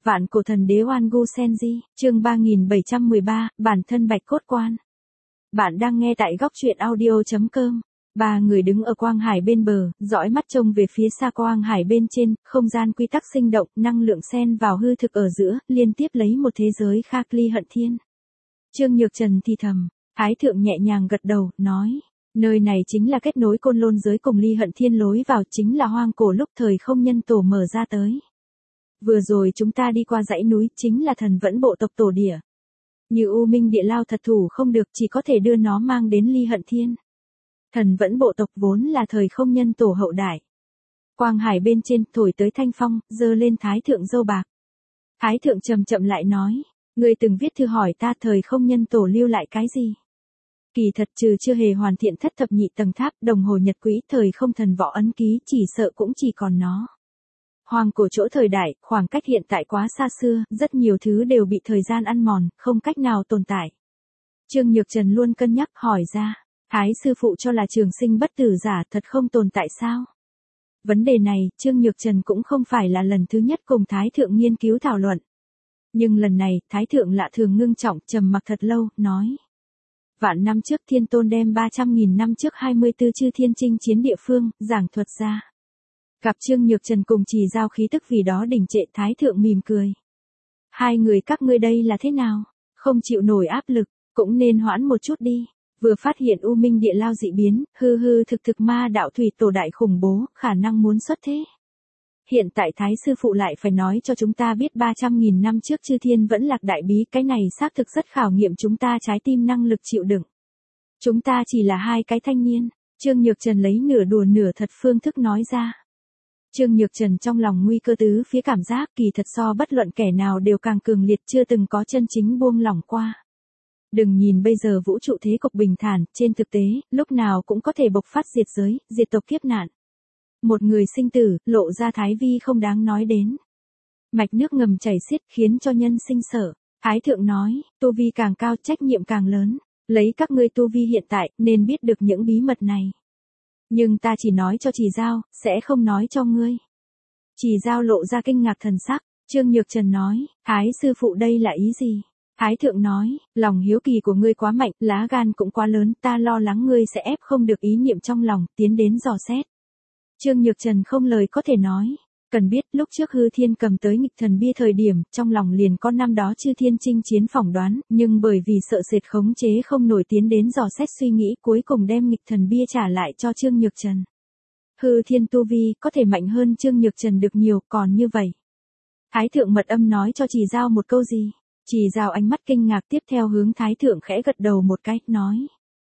Vạn cổ thần đế Oan Gu Senji, chương 3713, bản thân bạch cốt quan. Bạn đang nghe tại góc truyện audio.com. Ba người đứng ở quang hải bên bờ, dõi mắt trông về phía xa quang hải bên trên, không gian quy tắc sinh động, năng lượng xen vào hư thực ở giữa, liên tiếp lấy một thế giới khác ly hận thiên. Trương Nhược Trần thì thầm, Thái thượng nhẹ nhàng gật đầu, nói, nơi này chính là kết nối côn lôn giới cùng ly hận thiên, lối vào chính là hoang cổ lúc thời không nhân tổ mở ra tới. Vừa rồi chúng ta đi qua dãy núi, chính là thần vẫn bộ tộc tổ địa. Như U Minh Địa Lao thật thủ không được, chỉ có thể đưa nó mang đến ly hận thiên. Thần vẫn bộ tộc vốn là thời không nhân tổ hậu đại. Quang hải bên trên thổi tới thanh phong, giơ lên Thái thượng râu bạc. Thái thượng chậm chậm lại nói, ngươi từng viết thư hỏi ta thời không nhân tổ lưu lại cái gì? Kỳ thật trừ chưa hề hoàn thiện thất thập nhị tầng tháp, đồng hồ nhật quỹ, thời không thần võ ấn ký, chỉ sợ cũng chỉ còn nó. Hoang cổ chỗ thời đại, khoảng cách hiện tại quá xa xưa, rất nhiều thứ đều bị thời gian ăn mòn, không cách nào tồn tại. Trương Nhược Trần luôn cân nhắc hỏi ra, Thái sư phụ cho là trường sinh bất tử giả thật không tồn tại sao? Vấn đề này, Trương Nhược Trần cũng không phải là lần thứ nhất cùng Thái thượng nghiên cứu thảo luận. Nhưng lần này, Thái thượng lạ thường ngưng trọng, trầm mặc thật lâu, nói. Vạn năm trước Thiên Tôn đem 300.000 năm trước 24 chư thiên chinh chiến địa phương, giảng thuật ra. Gặp Trương Nhược Trần cùng Trì Giao khí tức vì đó đình trệ, Thái thượng mỉm cười. Hai người các ngươi đây là thế nào? Không chịu nổi áp lực, cũng nên hoãn một chút đi. Vừa phát hiện U Minh Địa Lao dị biến, hư thực ma đạo thủy tổ đại khủng bố, khả năng muốn xuất thế. Hiện tại Thái sư phụ lại phải nói cho chúng ta biết 300.000 năm trước chư thiên vẫn lạc đại bí, cái này xác thực rất khảo nghiệm chúng ta trái tim năng lực chịu đựng. Chúng ta chỉ là hai cái thanh niên, Trương Nhược Trần lấy nửa đùa nửa thật phương thức nói ra. Trương Nhược Trần trong lòng nguy cơ tứ phía, cảm giác kỳ thật so bất luận kẻ nào đều càng cường liệt, chưa từng có chân chính buông lỏng qua. Đừng nhìn bây giờ vũ trụ thế cục bình thản, trên thực tế, lúc nào cũng có thể bộc phát diệt giới, diệt tộc kiếp nạn. Một người sinh tử, lộ ra thái vi không đáng nói đến. Mạch nước ngầm chảy xiết khiến cho nhân sinh sợ. Thái thượng nói, tu vi càng cao trách nhiệm càng lớn. Lấy các ngươi tu vi hiện tại, nên biết được những bí mật này. Nhưng ta chỉ nói cho Trì Giao, sẽ không nói cho ngươi. Trì Giao lộ ra kinh ngạc thần sắc. Trương Nhược Trần nói, Thái sư phụ đây là ý gì? Thái thượng nói, lòng hiếu kỳ của ngươi quá mạnh, lá gan cũng quá lớn, ta lo lắng ngươi sẽ ép không được ý niệm trong lòng, tiến đến dò xét. Trương Nhược Trần không lời có thể nói. Cần biết lúc trước hư thiên cầm tới nghịch thần bia thời điểm, trong lòng liền có năm đó chư thiên chinh chiến phỏng đoán, nhưng bởi vì sợ sệt khống chế không nổi tiến đến dò xét suy nghĩ, cuối cùng đem nghịch thần bia trả lại cho Trương Nhược Trần. Hư thiên tu vi có thể mạnh hơn Trương Nhược Trần được nhiều, còn như vậy. Thái thượng mật âm nói cho Trì Giao một câu gì? Trì Giao ánh mắt kinh ngạc, tiếp theo hướng Thái thượng khẽ gật đầu một cái, nói.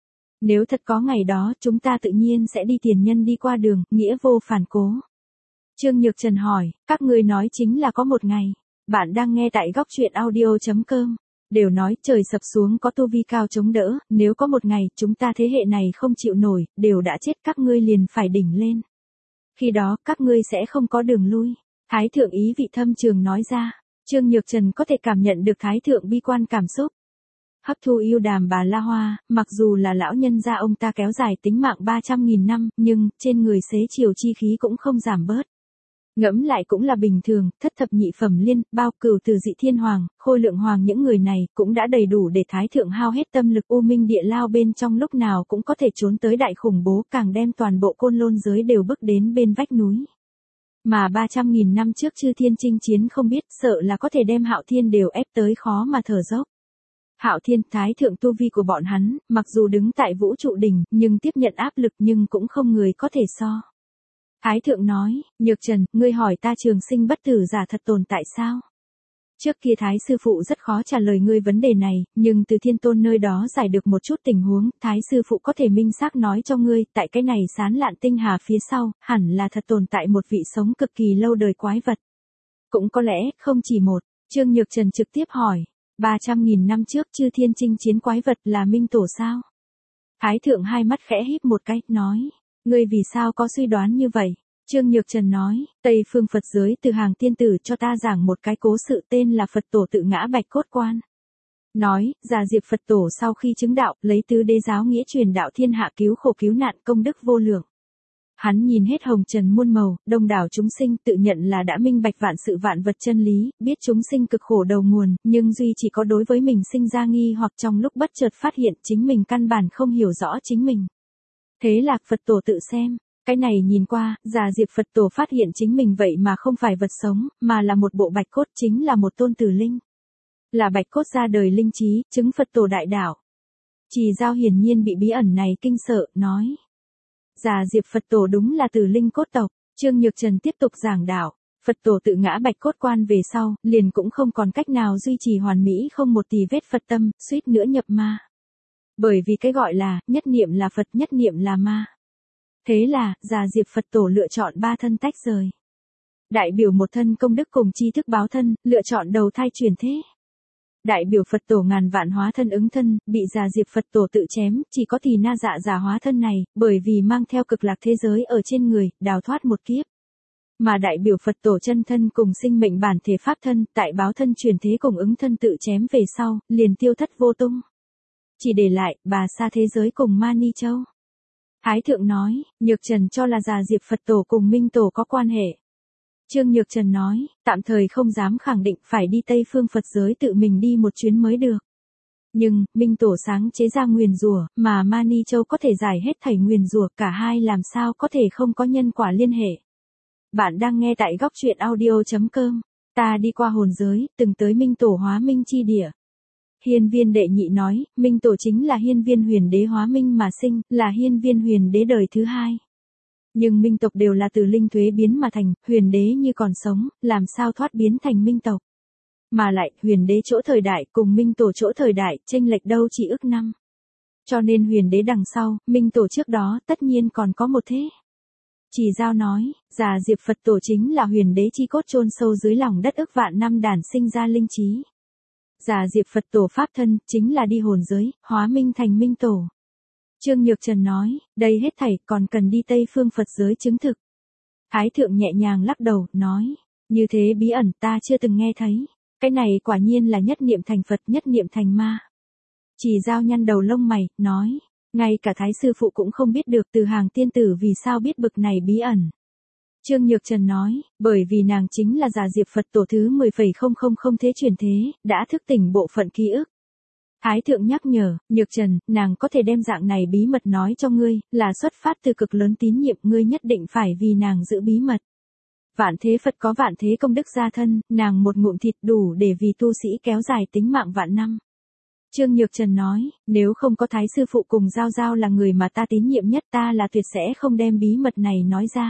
Nếu thật có ngày đó, chúng ta tự nhiên sẽ đi tiền nhân đi qua đường, nghĩa vô phản cố. Trương Nhược Trần hỏi, các ngươi nói chính là có một ngày. Bạn đang nghe tại góc truyện audio.com. Đều nói trời sập xuống có tu vi cao chống đỡ, nếu có một ngày chúng ta thế hệ này không chịu nổi, đều đã chết, các ngươi liền phải đỉnh lên. Khi đó các ngươi sẽ không có đường lui. Thái thượng ý vị thâm trường nói ra. Trương Nhược Trần có thể cảm nhận được Thái thượng bi quan cảm xúc. Hấp thu yêu đàm bà La Hoa, mặc dù là lão nhân gia ông ta kéo dài tính mạng 300.000 năm, nhưng trên người xế chiều chi khí cũng không giảm bớt. Ngẫm lại cũng là bình thường, thất thập nhị phẩm liên, bao cửu từ dị thiên hoàng, khôi lượng hoàng, những người này cũng đã đầy đủ để Thái thượng hao hết tâm lực. U Minh Địa Lao bên trong lúc nào cũng có thể trốn tới đại khủng bố, càng đem toàn bộ côn lôn giới đều bước đến bên vách núi. Mà 300.000 năm trước chư thiên chinh chiến không biết, sợ là có thể đem Hạo Thiên đều ép tới khó mà thở dốc. Hạo Thiên, Thái thượng tu vi của bọn hắn, mặc dù đứng tại vũ trụ đỉnh, nhưng tiếp nhận áp lực nhưng cũng không người có thể so. Thái thượng nói, Nhược Trần, ngươi hỏi ta trường sinh bất tử giả thật tồn tại sao? Trước kia Thái sư phụ rất khó trả lời ngươi vấn đề này, nhưng từ Thiên Tôn nơi đó giải được một chút tình huống, Thái sư phụ có thể minh xác nói cho ngươi, tại cái này sán lạn tinh hà phía sau, hẳn là thật tồn tại một vị sống cực kỳ lâu đời quái vật. Cũng có lẽ, không chỉ một. Trương Nhược Trần trực tiếp hỏi, 300.000 năm trước chư thiên chinh chiến quái vật là minh tổ sao? Thái thượng hai mắt khẽ híp một cái, nói, ngươi vì sao có suy đoán như vậy? Trương Nhược Trần nói, Tây phương Phật giới từ hàng tiên tử cho ta giảng một cái cố sự tên là Phật tổ tự ngã bạch cốt quan. Nói, Già Diệp Phật tổ sau khi chứng đạo, lấy tứ đế giáo nghĩa truyền đạo thiên hạ, cứu khổ cứu nạn, công đức vô lượng. Hắn nhìn hết hồng trần muôn màu, đông đảo chúng sinh, tự nhận là đã minh bạch vạn sự vạn vật chân lý, biết chúng sinh cực khổ đầu nguồn, nhưng duy chỉ có đối với mình sinh ra nghi hoặc trong lúc bất chợt phát hiện chính mình căn bản không hiểu rõ chính mình. Thế là Phật tổ tự xem, cái này nhìn qua, Già Diệp Phật tổ phát hiện chính mình vậy mà không phải vật sống, mà là một bộ bạch cốt, chính là một tôn tử linh. Là bạch cốt ra đời linh trí, chứng Phật tổ đại đạo. Trì Dao hiển nhiên bị bí ẩn này kinh sợ, nói. Già Diệp Phật tổ đúng là tử linh cốt tộc. Trương Nhược Trần tiếp tục giảng đạo. Phật tổ tự ngã bạch cốt quan về sau, liền cũng không còn cách nào duy trì hoàn mỹ không một tì vết Phật tâm, suýt nữa nhập ma. Bởi vì cái gọi là, nhất niệm là Phật, nhất niệm là ma. Thế là, Già Diệp Phật tổ lựa chọn ba thân tách rời. Đại biểu một thân công đức cùng tri thức báo thân, lựa chọn đầu thai chuyển thế. Đại biểu Phật tổ ngàn vạn hóa thân ứng thân, bị Già Diệp Phật tổ tự chém, chỉ có Thì Na Dạ giả hóa thân này, bởi vì mang theo cực lạc thế giới ở trên người, đào thoát một kiếp. Mà đại biểu Phật tổ chân thân cùng sinh mệnh bản thể pháp thân, tại báo thân chuyển thế cùng ứng thân tự chém về sau, liền tiêu thất vô tung. Chỉ để lại, bà sa thế giới cùng Mani Châu. Thái thượng nói, Nhược Trần cho là Già Diệp Phật tổ cùng Minh tổ có quan hệ. Trương Nhược Trần nói, tạm thời không dám khẳng định, phải đi Tây Phương Phật giới tự mình đi một chuyến mới được. Nhưng, Minh tổ sáng chế ra nguyền rủa, mà Mani Châu có thể giải hết thảy nguyền rủa, cả hai làm sao có thể không có nhân quả liên hệ. Bạn đang nghe tại góc truyện audio.com. Ta đi qua hồn giới, từng tới Minh tổ hóa minh chi địa. Hiên Viên Đệ Nhị nói, Minh tổ chính là Hiên Viên Huyền Đế hóa minh mà sinh, là Hiên Viên Huyền Đế đời thứ hai. Nhưng minh tộc đều là từ linh thuế biến mà thành, huyền đế như còn sống, làm sao thoát biến thành minh tộc. Mà lại, huyền đế chỗ thời đại cùng minh tổ chỗ thời đại, chênh lệch đâu chỉ ước năm. Cho nên huyền đế đằng sau, minh tổ trước đó, tất nhiên còn có một thế. Trì Dao nói, Già Diệp Phật tổ chính là huyền đế chi cốt chôn sâu dưới lòng đất ức vạn năm đản sinh ra linh trí. Già Diệp Phật tổ pháp thân, chính là đi hồn giới, hóa minh thành minh tổ. Trương Nhược Trần nói, đây hết thảy còn cần đi Tây Phương Phật giới chứng thực. Thái thượng nhẹ nhàng lắc đầu, nói, như thế bí ẩn ta chưa từng nghe thấy. Cái này quả nhiên là nhất niệm thành Phật, nhất niệm thành ma. Trì Dao nhăn đầu lông mày, nói, ngay cả Thái sư phụ cũng không biết được Từ Hàng tiên tử vì sao biết bực này bí ẩn. Trương Nhược Trần nói, bởi vì nàng chính là Già Diệp Phật tổ thứ 10,000 thế chuyển thế, đã thức tỉnh bộ phận ký ức. Thái thượng nhắc nhở, Nhược Trần, nàng có thể đem dạng này bí mật nói cho ngươi, là xuất phát từ cực lớn tín nhiệm, ngươi nhất định phải vì nàng giữ bí mật. Vạn thế Phật có vạn thế công đức gia thân, nàng một ngụm thịt đủ để vì tu sĩ kéo dài tính mạng vạn năm. Trương Nhược Trần nói, nếu không có Thái sư phụ cùng Giao Giao là người mà ta tín nhiệm nhất, ta là tuyệt sẽ không đem bí mật này nói ra.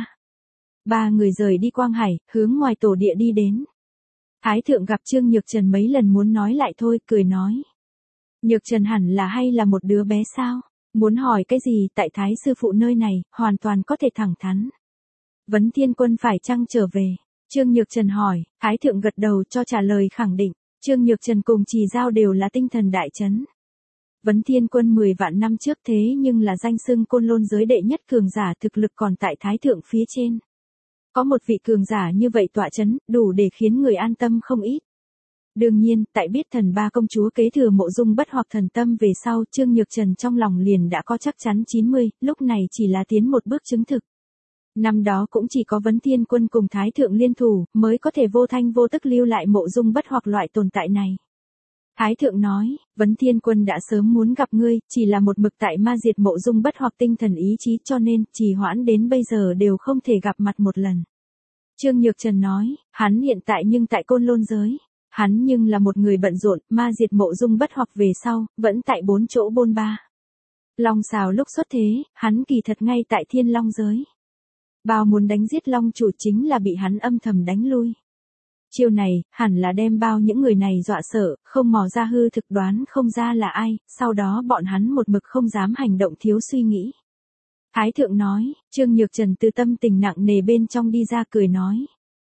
Ba người rời đi Quang Hải, hướng ngoài tổ địa đi đến. Thái thượng gặp Trương Nhược Trần mấy lần muốn nói lại thôi, cười nói. Nhược Trần hẳn là hay là một đứa bé sao? Muốn hỏi cái gì tại Thái sư phụ nơi này, hoàn toàn có thể thẳng thắn. Vấn Thiên Quân phải chăng trở về? Trương Nhược Trần hỏi, Thái thượng gật đầu cho trả lời khẳng định. Trương Nhược Trần cùng Trì Dao đều là tinh thần đại chấn. Vấn Thiên Quân 10 vạn năm trước thế nhưng là danh xưng Côn Lôn giới đệ nhất cường giả, thực lực còn tại Thái thượng phía trên. Có một vị cường giả như vậy tọa chấn, đủ để khiến người an tâm không ít. Đương nhiên, tại biết thần ba công chúa kế thừa Mộ Dung Bất Hoặc thần tâm về sau, Trương Nhược Trần trong lòng liền đã có chắc chắn 90, lúc này chỉ là tiến một bước chứng thực. Năm đó cũng chỉ có Vấn Thiên Quân cùng Thái thượng liên thủ, mới có thể vô thanh vô tức lưu lại Mộ Dung Bất Hoặc loại tồn tại này. Thái thượng nói, Vấn Thiên Quân đã sớm muốn gặp ngươi, chỉ là một mực tại ma diệt Mộ Dung Bất Hoặc tinh thần ý chí, cho nên, trì hoãn đến bây giờ đều không thể gặp mặt một lần. Trương Nhược Trần nói, hắn hiện tại nhưng tại Côn Lôn giới. Hắn nhưng là một người bận rộn, ma diệt Mộ Dung Bất Hoặc về sau, vẫn tại 4 chỗ bôn ba. Long xào lúc xuất thế, hắn kỳ thật ngay tại Thiên Long giới. Bao muốn đánh giết Long chủ chính là bị hắn âm thầm đánh lui. Chiêu này, hẳn là đem bao những người này dọa sợ, không mò ra hư thực, đoán không ra là ai, sau đó bọn hắn một mực không dám hành động thiếu suy nghĩ. Thái thượng nói, Trương Nhược Trần từ tâm tình nặng nề bên trong đi ra cười nói.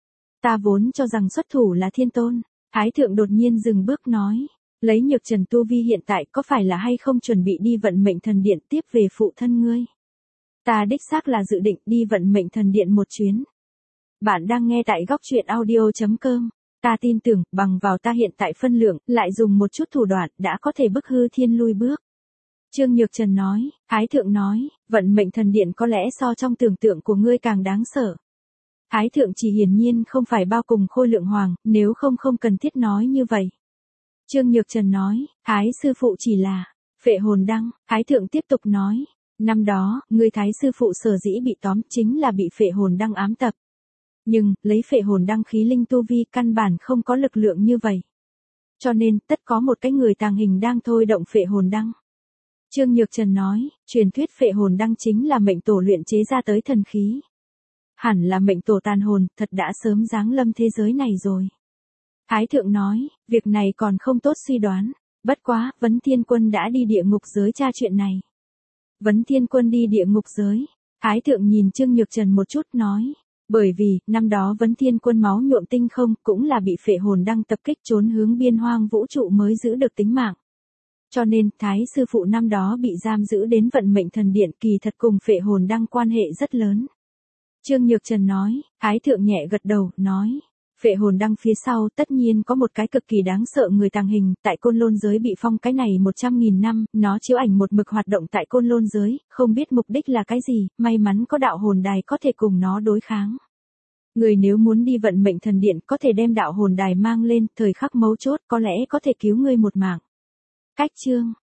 Ta vốn cho rằng xuất thủ là Thiên Tôn. Thái thượng đột nhiên dừng bước nói, lấy Nhược Trần tu vi hiện tại có phải là hay không chuẩn bị đi vận mệnh thần điện tiếp về phụ thân ngươi? Ta đích xác là dự định đi vận mệnh thần điện một chuyến. Bạn đang nghe tại góc truyện audio.com. Ta tin tưởng, bằng vào ta hiện tại phân lượng, lại dùng một chút thủ đoạn, đã có thể bức hư thiên lui bước. Trương Nhược Trần nói, Thái thượng nói, vận mệnh thần điện có lẽ so trong tưởng tượng của ngươi càng đáng sợ. Thái thượng chỉ hiển nhiên không phải bao cùng Khôi Lượng Hoàng, nếu không không cần thiết nói như vậy. Trương Nhược Trần nói, Thái sư phụ chỉ là phệ hồn đăng. Thái thượng tiếp tục nói, năm đó, ngươi Thái sư phụ sở dĩ bị tóm chính là bị phệ hồn đăng ám tập. Nhưng, lấy phệ hồn đăng khí linh tu vi căn bản không có lực lượng như vậy. Cho nên, tất có một cái người tàng hình đang thôi động phệ hồn đăng. Trương Nhược Trần nói, truyền thuyết phệ hồn đăng chính là mệnh tổ luyện chế ra tới thần khí. Hẳn là mệnh tổ tàn hồn, thật đã sớm giáng lâm thế giới này rồi. Thái thượng nói, việc này còn không tốt suy đoán. Bất quá, Vấn Thiên Quân đã đi địa ngục giới tra chuyện này. Vấn Thiên Quân đi địa ngục giới. Thái thượng nhìn Trương Nhược Trần một chút nói. Bởi vì, năm đó Vấn Thiên Quân máu nhuộm tinh không cũng là bị phệ hồn đăng tập kích trốn hướng biên hoang vũ trụ mới giữ được tính mạng. Cho nên, Thái sư phụ năm đó bị giam giữ đến vận mệnh thần điện kỳ thật cùng phệ hồn đăng quan hệ rất lớn. Trương Nhược Trần nói, Thái thượng nhẹ gật đầu, nói. Phệ hồn đăng phía sau tất nhiên có một cái cực kỳ đáng sợ người tàng hình, tại Côn Lôn giới bị phong cái này 100.000 năm, nó chiếu ảnh một mực hoạt động tại Côn Lôn giới, không biết mục đích là cái gì, may mắn có đạo hồn đài có thể cùng nó đối kháng. Người nếu muốn đi vận mệnh thần điện có thể đem đạo hồn đài mang lên, thời khắc mấu chốt có lẽ có thể cứu ngươi một mạng. Cách chương